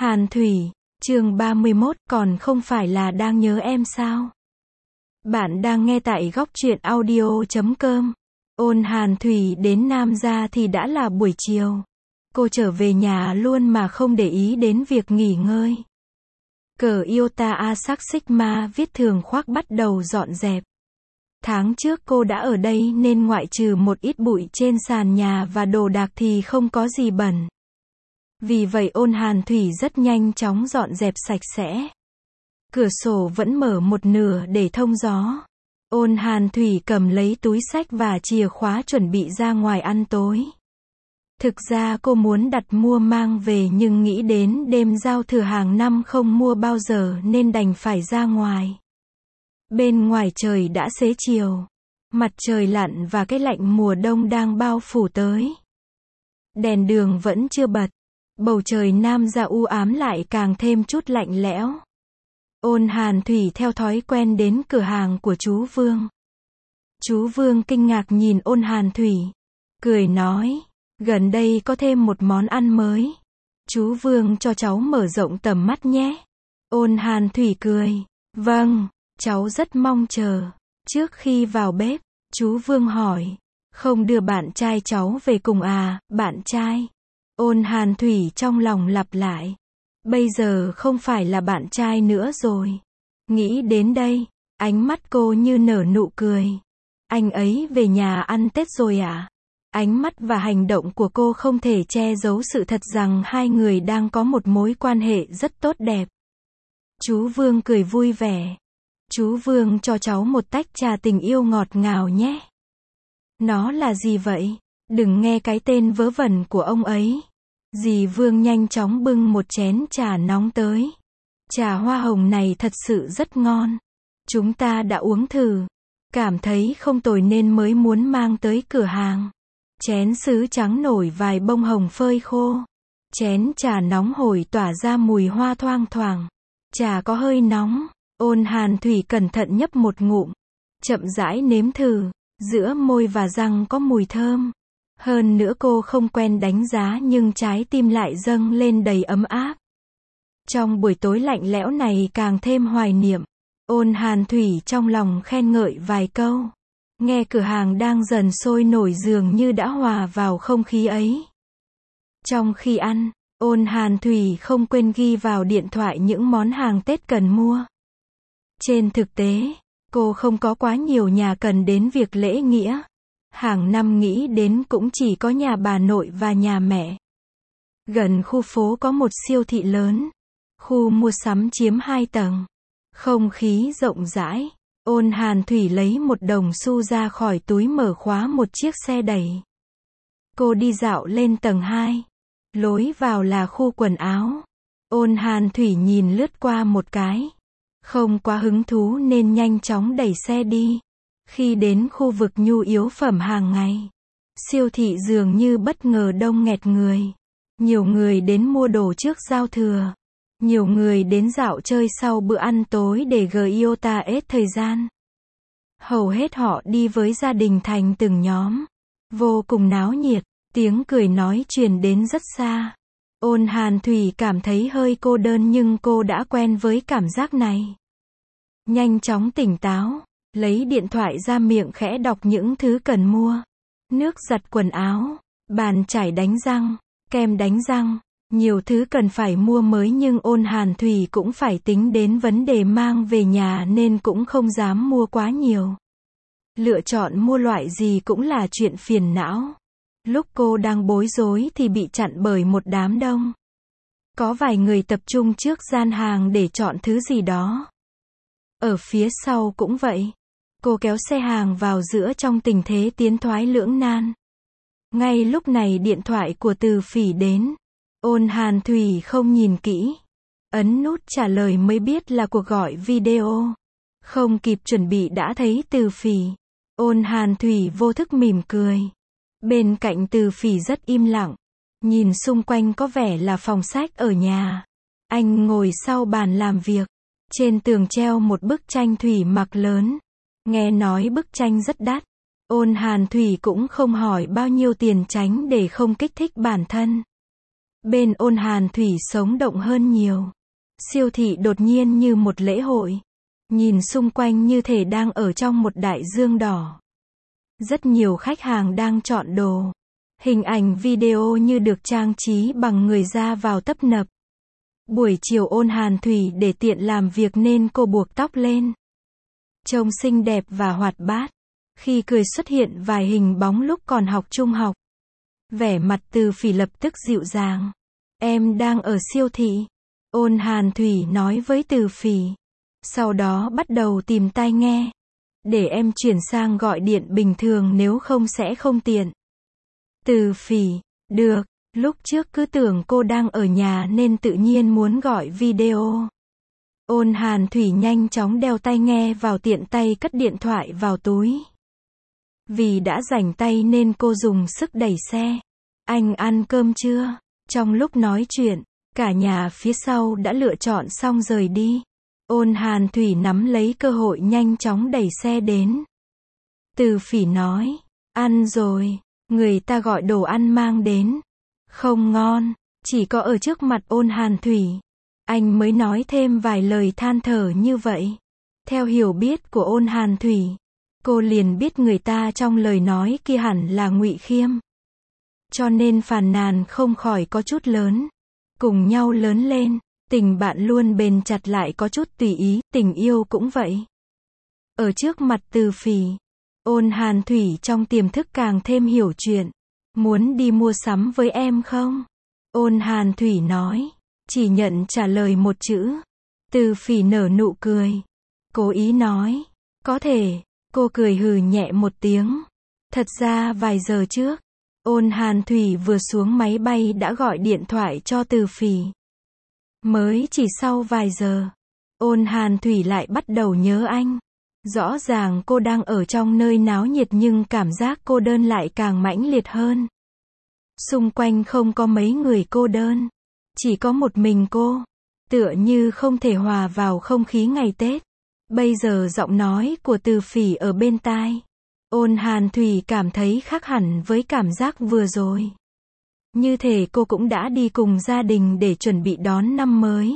Hàn Thủy, chương 31, còn không phải là đang nhớ em sao? Bạn đang nghe tại góc truyện audio.com. Ôn Hàn Thủy đến Nam gia thì đã là buổi chiều. Cô trở về nhà luôn mà không để ý đến việc nghỉ ngơi. Cờ Iota Asac Sigma viết thường khoác bắt đầu dọn dẹp. Tháng trước cô đã ở đây nên ngoại trừ một ít bụi trên sàn nhà và đồ đạc thì không có gì bẩn. Vì vậy Ôn Hàn Thủy rất nhanh chóng dọn dẹp sạch sẽ. Cửa sổ vẫn mở một nửa để thông gió. Ôn Hàn Thủy cầm lấy túi xách và chìa khóa chuẩn bị ra ngoài ăn tối. Thực ra cô muốn đặt mua mang về nhưng nghĩ đến đêm giao thừa hàng năm không mua bao giờ nên đành phải ra ngoài. Bên ngoài trời đã xế chiều. Mặt trời lặn và cái lạnh mùa đông đang bao phủ tới. Đèn đường vẫn chưa bật. Bầu trời Nam gia u ám lại càng thêm chút lạnh lẽo. Ôn Hàn Thủy theo thói quen đến cửa hàng của chú Vương. Chú Vương kinh ngạc nhìn Ôn Hàn Thủy. Cười nói, gần đây có thêm một món ăn mới. Chú Vương cho cháu mở rộng tầm mắt nhé. Ôn Hàn Thủy cười. Vâng, cháu rất mong chờ. Trước khi vào bếp, chú Vương hỏi, không đưa bạn trai cháu về cùng à, bạn trai? Ôn Hàn Thủy trong lòng lặp lại. Bây giờ không phải là bạn trai nữa rồi. Nghĩ đến đây, ánh mắt cô như nở nụ cười. Anh ấy về nhà ăn Tết rồi à? Ánh mắt và hành động của cô không thể che giấu sự thật rằng hai người đang có một mối quan hệ rất tốt đẹp. Chú Vương cười vui vẻ. Chú Vương cho cháu một tách trà tình yêu ngọt ngào nhé. Nó là gì vậy? Đừng nghe cái tên vớ vẩn của ông ấy. Dì Vương nhanh chóng bưng một chén trà nóng tới. Trà hoa hồng này thật sự rất ngon. Chúng ta đã uống thử. Cảm thấy không tồi nên mới muốn mang tới cửa hàng. Chén sứ trắng nổi vài bông hồng phơi khô. Chén trà nóng hổi tỏa ra mùi hoa thoang thoảng. Trà có hơi nóng. Ôn Hàn Thủy cẩn thận nhấp một ngụm. Chậm rãi nếm thử. Giữa môi và răng có mùi thơm. Hơn nữa cô không quen đánh giá nhưng trái tim lại dâng lên đầy ấm áp. Trong buổi tối lạnh lẽo này càng thêm hoài niệm. Ôn Hàn Thủy trong lòng khen ngợi vài câu. Nghe cửa hàng đang dần sôi nổi dường như đã hòa vào không khí ấy. Trong khi ăn, Ôn Hàn Thủy không quên ghi vào điện thoại những món hàng Tết cần mua. Trên thực tế, cô không có quá nhiều nhà cần đến việc lễ nghĩa. Hàng năm nghĩ đến cũng chỉ có nhà bà nội và nhà mẹ. Gần khu phố có một siêu thị lớn. Khu mua sắm chiếm 2 tầng. Không khí rộng rãi. Ôn Hàn Thủy lấy một đồng xu ra khỏi túi mở khóa một chiếc xe đẩy. Cô đi dạo lên tầng 2. Lối vào là khu quần áo. Ôn Hàn Thủy nhìn lướt qua một cái. Không quá hứng thú nên nhanh chóng đẩy xe đi. Khi đến khu vực nhu yếu phẩm hàng ngày, siêu thị dường như bất ngờ đông nghẹt người. Nhiều người đến mua đồ trước giao thừa. Nhiều người đến dạo chơi sau bữa ăn tối để Iota hết thời gian. Hầu hết họ đi với gia đình thành từng nhóm. Vô cùng náo nhiệt, tiếng cười nói truyền đến rất xa. Ôn Hàn Thủy cảm thấy hơi cô đơn nhưng cô đã quen với cảm giác này. Nhanh chóng tỉnh táo. Lấy điện thoại ra miệng khẽ đọc những thứ cần mua. Nước giặt quần áo, bàn chải đánh răng, kem đánh răng. Nhiều thứ cần phải mua mới nhưng Ôn Hàn Thủy cũng phải tính đến vấn đề mang về nhà nên cũng không dám mua quá nhiều. Lựa chọn mua loại gì cũng là chuyện phiền não. Lúc cô đang bối rối thì bị chặn bởi một đám đông. Có vài người tập trung trước gian hàng để chọn thứ gì đó. Ở phía sau cũng vậy. Cô kéo xe hàng vào giữa trong tình thế tiến thoái lưỡng nan. Ngay lúc này điện thoại của Từ Phỉ đến. Ôn Hàn Thủy không nhìn kỹ. Ấn nút trả lời mới biết là cuộc gọi video. Không kịp chuẩn bị đã thấy Từ Phỉ. Ôn Hàn Thủy vô thức mỉm cười. Bên cạnh Từ Phỉ rất im lặng. Nhìn xung quanh có vẻ là phòng sách ở nhà. Anh ngồi sau bàn làm việc. Trên tường treo một bức tranh thủy mặc lớn. Nghe nói bức tranh rất đắt. Ôn Hàn Thủy cũng không hỏi bao nhiêu tiền tránh để không kích thích bản thân. Bên Ôn Hàn Thủy sống động hơn nhiều. Siêu thị đột nhiên như một lễ hội. Nhìn xung quanh như thể đang ở trong một đại dương đỏ. Rất nhiều khách hàng đang chọn đồ. Hình ảnh video như được trang trí bằng người ra vào tấp nập. Buổi chiều Ôn Hàn Thủy để tiện làm việc nên cô buộc tóc lên. Trông xinh đẹp và hoạt bát. Khi cười xuất hiện vài hình bóng lúc còn học trung học. Vẻ mặt Từ Phỉ lập tức dịu dàng. Em đang ở siêu thị. Ôn Hàn Thủy nói với Từ Phỉ. Sau đó bắt đầu tìm tai nghe. Để em chuyển sang gọi điện bình thường nếu không sẽ không tiện. Từ Phỉ, được, lúc trước cứ tưởng cô đang ở nhà nên tự nhiên muốn gọi video. Ôn Hàn Thủy nhanh chóng đeo tai nghe vào tiện tay cất điện thoại vào túi. Vì đã rảnh tay nên cô dùng sức đẩy xe. Anh ăn cơm chưa? Trong lúc nói chuyện, cả nhà phía sau đã lựa chọn xong rời đi. Ôn Hàn Thủy nắm lấy cơ hội nhanh chóng đẩy xe đến. Từ Phỉ nói, ăn rồi, người ta gọi đồ ăn mang đến. Không ngon, chỉ có ở trước mặt Ôn Hàn Thủy. Anh mới nói thêm vài lời than thở như vậy. Theo hiểu biết của Ôn Hàn Thủy, cô liền biết người ta trong lời nói kia hẳn là Ngụy Khiêm. Cho nên phàn nàn không khỏi có chút lớn. Cùng nhau lớn lên, tình bạn luôn bền chặt lại có chút tùy ý, tình yêu cũng vậy. Ở trước mặt Từ Phỉ, Ôn Hàn Thủy trong tiềm thức càng thêm hiểu chuyện. Muốn đi mua sắm với em không? Ôn Hàn Thủy nói, chỉ nhận trả lời một chữ. Từ Phỉ nở nụ cười. Cố ý nói, có thể, cô cười hừ nhẹ một tiếng. Thật ra vài giờ trước, Ôn Hàn Thủy vừa xuống máy bay đã gọi điện thoại cho Từ Phỉ. Mới chỉ sau vài giờ, Ôn Hàn Thủy lại bắt đầu nhớ anh. Rõ ràng cô đang ở trong nơi náo nhiệt nhưng cảm giác cô đơn lại càng mãnh liệt hơn. Xung quanh không có mấy người cô đơn. Chỉ có một mình cô. Tựa như không thể hòa vào không khí ngày Tết. Bây giờ giọng nói của Từ Phỉ ở bên tai. Ôn Hàn Thủy cảm thấy khác hẳn với cảm giác vừa rồi. Như thể cô cũng đã đi cùng gia đình để chuẩn bị đón năm mới.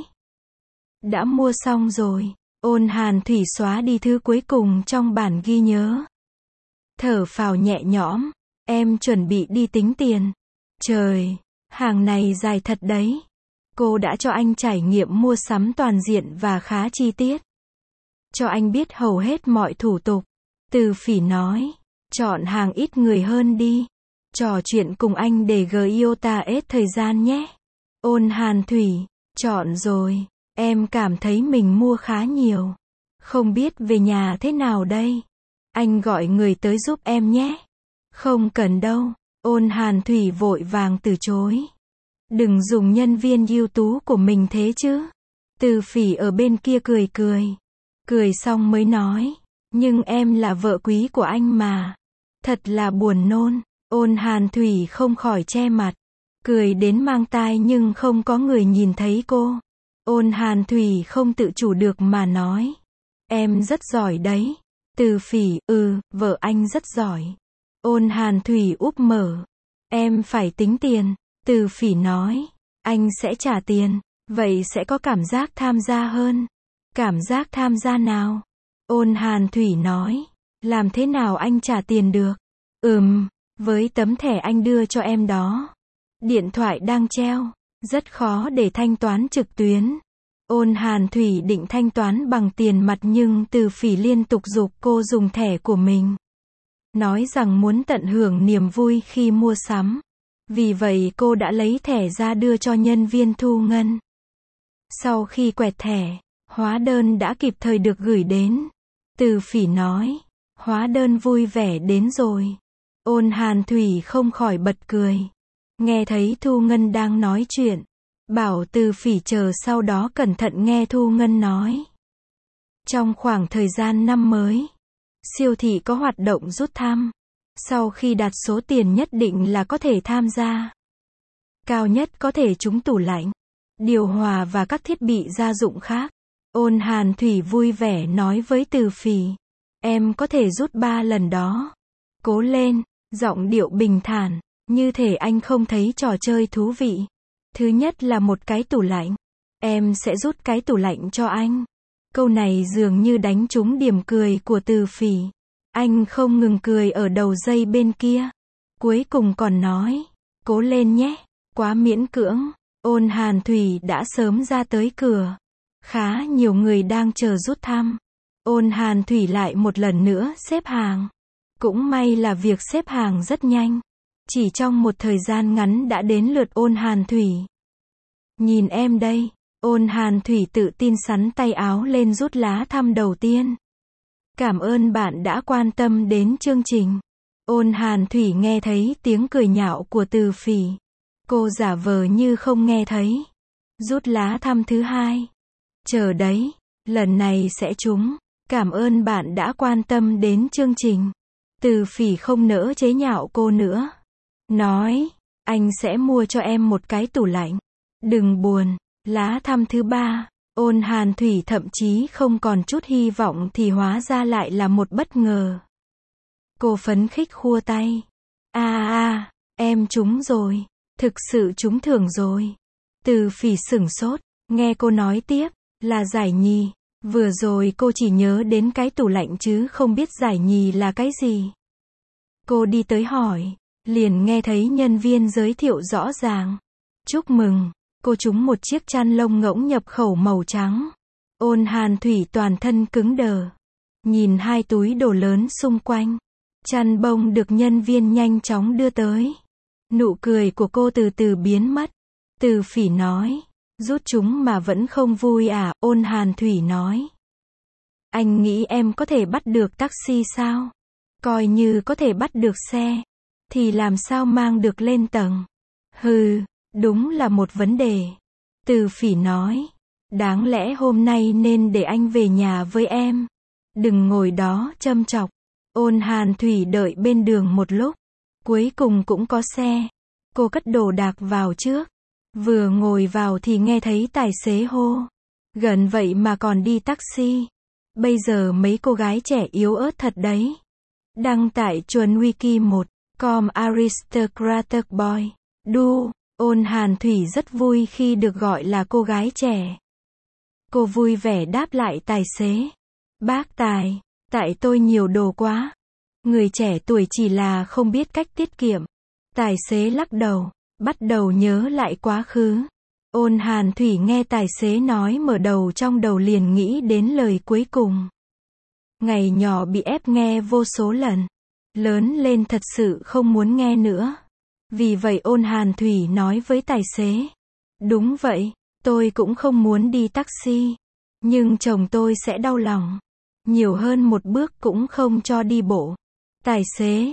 Đã mua xong rồi. Ôn Hàn Thủy xóa đi thứ cuối cùng trong bản ghi nhớ. Thở phào nhẹ nhõm. Em chuẩn bị đi tính tiền. Trời, hàng này dài thật đấy. Cô đã cho anh trải nghiệm mua sắm toàn diện và khá chi tiết. Cho anh biết hầu hết mọi thủ tục. Từ Phỉ nói, chọn hàng ít người hơn đi. Trò chuyện cùng anh để Giota hết thời gian nhé. Ôn Hàn Thủy, chọn rồi. Em cảm thấy mình mua khá nhiều. Không biết về nhà thế nào đây? Anh gọi người tới giúp em nhé. Không cần đâu. Ôn Hàn Thủy vội vàng từ chối. Đừng dùng nhân viên ưu tú của mình thế chứ. Từ Phỉ ở bên kia cười cười. Cười xong mới nói. Nhưng em là vợ quý của anh mà. Thật là buồn nôn. Ôn Hàn Thủy không khỏi che mặt. Cười đến mang tai nhưng không có người nhìn thấy cô. Ôn Hàn Thủy không tự chủ được mà nói. Em rất giỏi đấy. Từ Phỉ, vợ anh rất giỏi. Ôn Hàn Thủy úp mở. Em phải tính tiền. Từ Phỉ nói. Anh sẽ trả tiền. Vậy sẽ có cảm giác tham gia hơn. Cảm giác tham gia nào? Ôn Hàn Thủy nói. Làm thế nào anh trả tiền được? Với tấm thẻ anh đưa cho em đó. Điện thoại đang treo. Rất khó để thanh toán trực tuyến. Ôn Hàn Thủy định thanh toán bằng tiền mặt nhưng Từ Phỉ liên tục giục cô dùng thẻ của mình. Nói rằng muốn tận hưởng niềm vui khi mua sắm. Vì vậy cô đã lấy thẻ ra đưa cho nhân viên thu ngân. Sau khi quẹt thẻ, hóa đơn đã kịp thời được gửi đến. Từ Phỉ nói, hóa đơn vui vẻ đến rồi. Ôn Hàn Thủy không khỏi bật cười. Nghe thấy thu ngân đang nói chuyện. Bảo Từ Phỉ chờ sau đó cẩn thận nghe thu ngân nói. Trong khoảng thời gian năm mới, siêu thị có hoạt động rút thăm. Sau khi đạt số tiền nhất định là có thể tham gia. Cao nhất có thể trúng tủ lạnh, điều hòa và các thiết bị gia dụng khác. Ôn Hàn Thủy vui vẻ nói với Từ Phỉ. Em có thể rút 3 lần đó. Cố lên, giọng điệu bình thản, như thể anh không thấy trò chơi thú vị. Thứ nhất là một cái tủ lạnh. Em sẽ rút cái tủ lạnh cho anh. Câu này dường như đánh trúng điểm cười của Từ Phỉ. Anh không ngừng cười ở đầu dây bên kia. Cuối cùng còn nói, cố lên nhé, quá miễn cưỡng. Ôn Hàn Thủy đã sớm ra tới cửa. Khá nhiều người đang chờ rút thăm. Ôn Hàn Thủy lại một lần nữa xếp hàng. Cũng may là việc xếp hàng rất nhanh. Chỉ trong một thời gian ngắn đã đến lượt Ôn Hàn Thủy. Nhìn em đây. Ôn Hàn Thủy tự tin xắn tay áo lên rút lá thăm đầu tiên. Cảm ơn bạn đã quan tâm đến chương trình. Ôn Hàn Thủy nghe thấy tiếng cười nhạo của Từ Phỉ. Cô giả vờ như không nghe thấy. Rút lá thăm thứ hai. Chờ đấy, lần này sẽ trúng. Cảm ơn bạn đã quan tâm đến chương trình. Từ Phỉ không nỡ chế nhạo cô nữa. Nói, anh sẽ mua cho em một cái tủ lạnh. Đừng buồn. Lá thăm thứ ba. Ôn Hàn Thủy thậm chí không còn chút hy vọng thì hóa ra lại là một bất ngờ. Cô phấn khích khua tay. Em trúng rồi. Thực sự trúng thưởng rồi. Từ Phỉ sửng sốt. Nghe cô nói tiếp. Là giải nhì. Vừa rồi cô chỉ nhớ đến cái tủ lạnh chứ không biết giải nhì là cái gì. Cô đi tới hỏi. Liền nghe thấy nhân viên giới thiệu rõ ràng. Chúc mừng. Cô trúng một chiếc chăn lông ngỗng nhập khẩu màu trắng. Ôn Hàn Thủy toàn thân cứng đờ. Nhìn hai túi đồ lớn xung quanh. Chăn bông được nhân viên nhanh chóng đưa tới. Nụ cười của cô từ từ biến mất. Từ Phỉ nói. Rút chúng mà vẫn không vui à? Ôn Hàn Thủy nói. Anh nghĩ em có thể bắt được taxi sao? Coi như có thể bắt được xe. Thì làm sao mang được lên tầng? Hừ. Đúng là một vấn đề. Từ Phỉ nói. Đáng lẽ hôm nay nên để anh về nhà với em. Đừng ngồi đó châm chọc. Ôn Hàn Thủy đợi bên đường một lúc. Cuối cùng cũng có xe. Cô cất đồ đạc vào trước. Vừa ngồi vào thì nghe thấy tài xế hô. Gần vậy mà còn đi taxi. Bây giờ mấy cô gái trẻ yếu ớt thật đấy. Đăng tải chuồn wiki 1.com Aristocratic Boy. Du. Ôn Hàn Thủy rất vui khi được gọi là cô gái trẻ. Cô vui vẻ đáp lại tài xế. Bác tài, tại tôi nhiều đồ quá. Người trẻ tuổi chỉ là không biết cách tiết kiệm. Tài xế lắc đầu, bắt đầu nhớ lại quá khứ. Ôn Hàn Thủy nghe tài xế nói mở đầu trong đầu liền nghĩ đến lời cuối cùng. Ngày nhỏ bị ép nghe vô số lần. Lớn lên thật sự không muốn nghe nữa. Vì vậy Ôn Hàn Thủy nói với tài xế. Đúng vậy, tôi cũng không muốn đi taxi. Nhưng chồng tôi sẽ đau lòng. Nhiều hơn một bước cũng không cho đi bộ. Tài xế.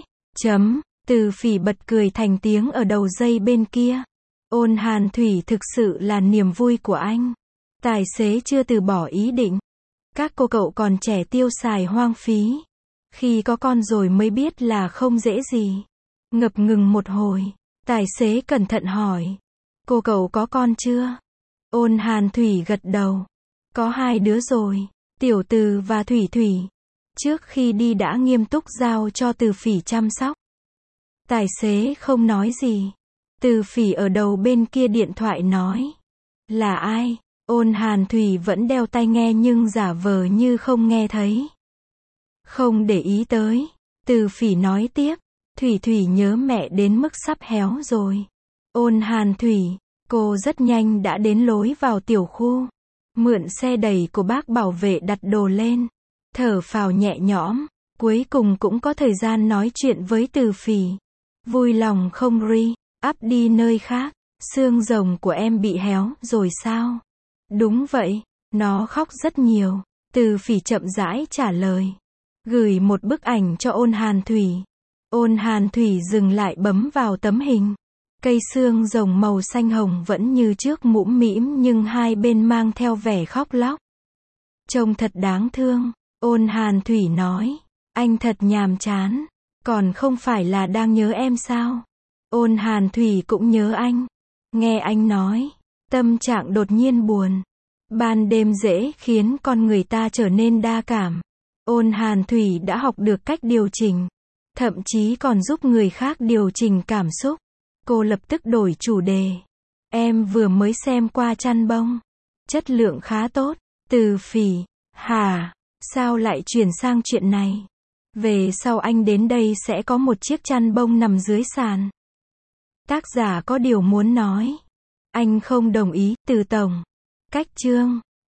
Từ Phỉ bật cười thành tiếng ở đầu dây bên kia. Ôn Hàn Thủy thực sự là niềm vui của anh. Tài xế chưa từ bỏ ý định. Các cô cậu còn trẻ tiêu xài hoang phí. Khi có con rồi mới biết là không dễ gì. Ngập ngừng một hồi, tài xế cẩn thận hỏi. Cô cậu có con chưa? Ôn Hàn Thủy gật đầu. Có 2 đứa rồi, Tiểu Từ và Thủy Thủy. Trước khi đi đã nghiêm túc giao cho Từ Phỉ chăm sóc. Tài xế không nói gì. Từ Phỉ ở đầu bên kia điện thoại nói. Là ai? Ôn Hàn Thủy vẫn đeo tai nghe nhưng giả vờ như không nghe thấy. Không để ý tới. Từ Phỉ nói tiếp. Thủy Thủy nhớ mẹ đến mức sắp héo rồi. Ôn Hàn Thủy, cô rất nhanh đã đến lối vào tiểu khu. Mượn xe đẩy của bác bảo vệ đặt đồ lên. Thở phào nhẹ nhõm. Cuối cùng cũng có thời gian nói chuyện với Từ Phỉ. Vui lòng không ri, ắp đi nơi khác. Xương rồng của em bị héo rồi sao? Đúng vậy, nó khóc rất nhiều. Từ Phỉ chậm rãi trả lời. Gửi một bức ảnh cho Ôn Hàn Thủy. Ôn Hàn Thủy dừng lại bấm vào tấm hình. Cây xương rồng màu xanh hồng vẫn như trước mũm mĩm nhưng hai bên mang theo vẻ khóc lóc. Trông thật đáng thương. Ôn Hàn Thủy nói. Anh thật nhàm chán. Còn không phải là đang nhớ em sao? Ôn Hàn Thủy cũng nhớ anh. Nghe anh nói. Tâm trạng đột nhiên buồn. Ban đêm dễ khiến con người ta trở nên đa cảm. Ôn Hàn Thủy đã học được cách điều chỉnh. Thậm chí còn giúp người khác điều chỉnh cảm xúc. Cô lập tức đổi chủ đề. Em vừa mới xem qua chăn bông. Chất lượng khá tốt. Từ Phỉ. Hả? Sao lại chuyển sang chuyện này? Về sau anh đến đây sẽ có một chiếc chăn bông nằm dưới sàn. Tác giả có điều muốn nói. Anh không đồng ý. Từ Tổng. Cách chương.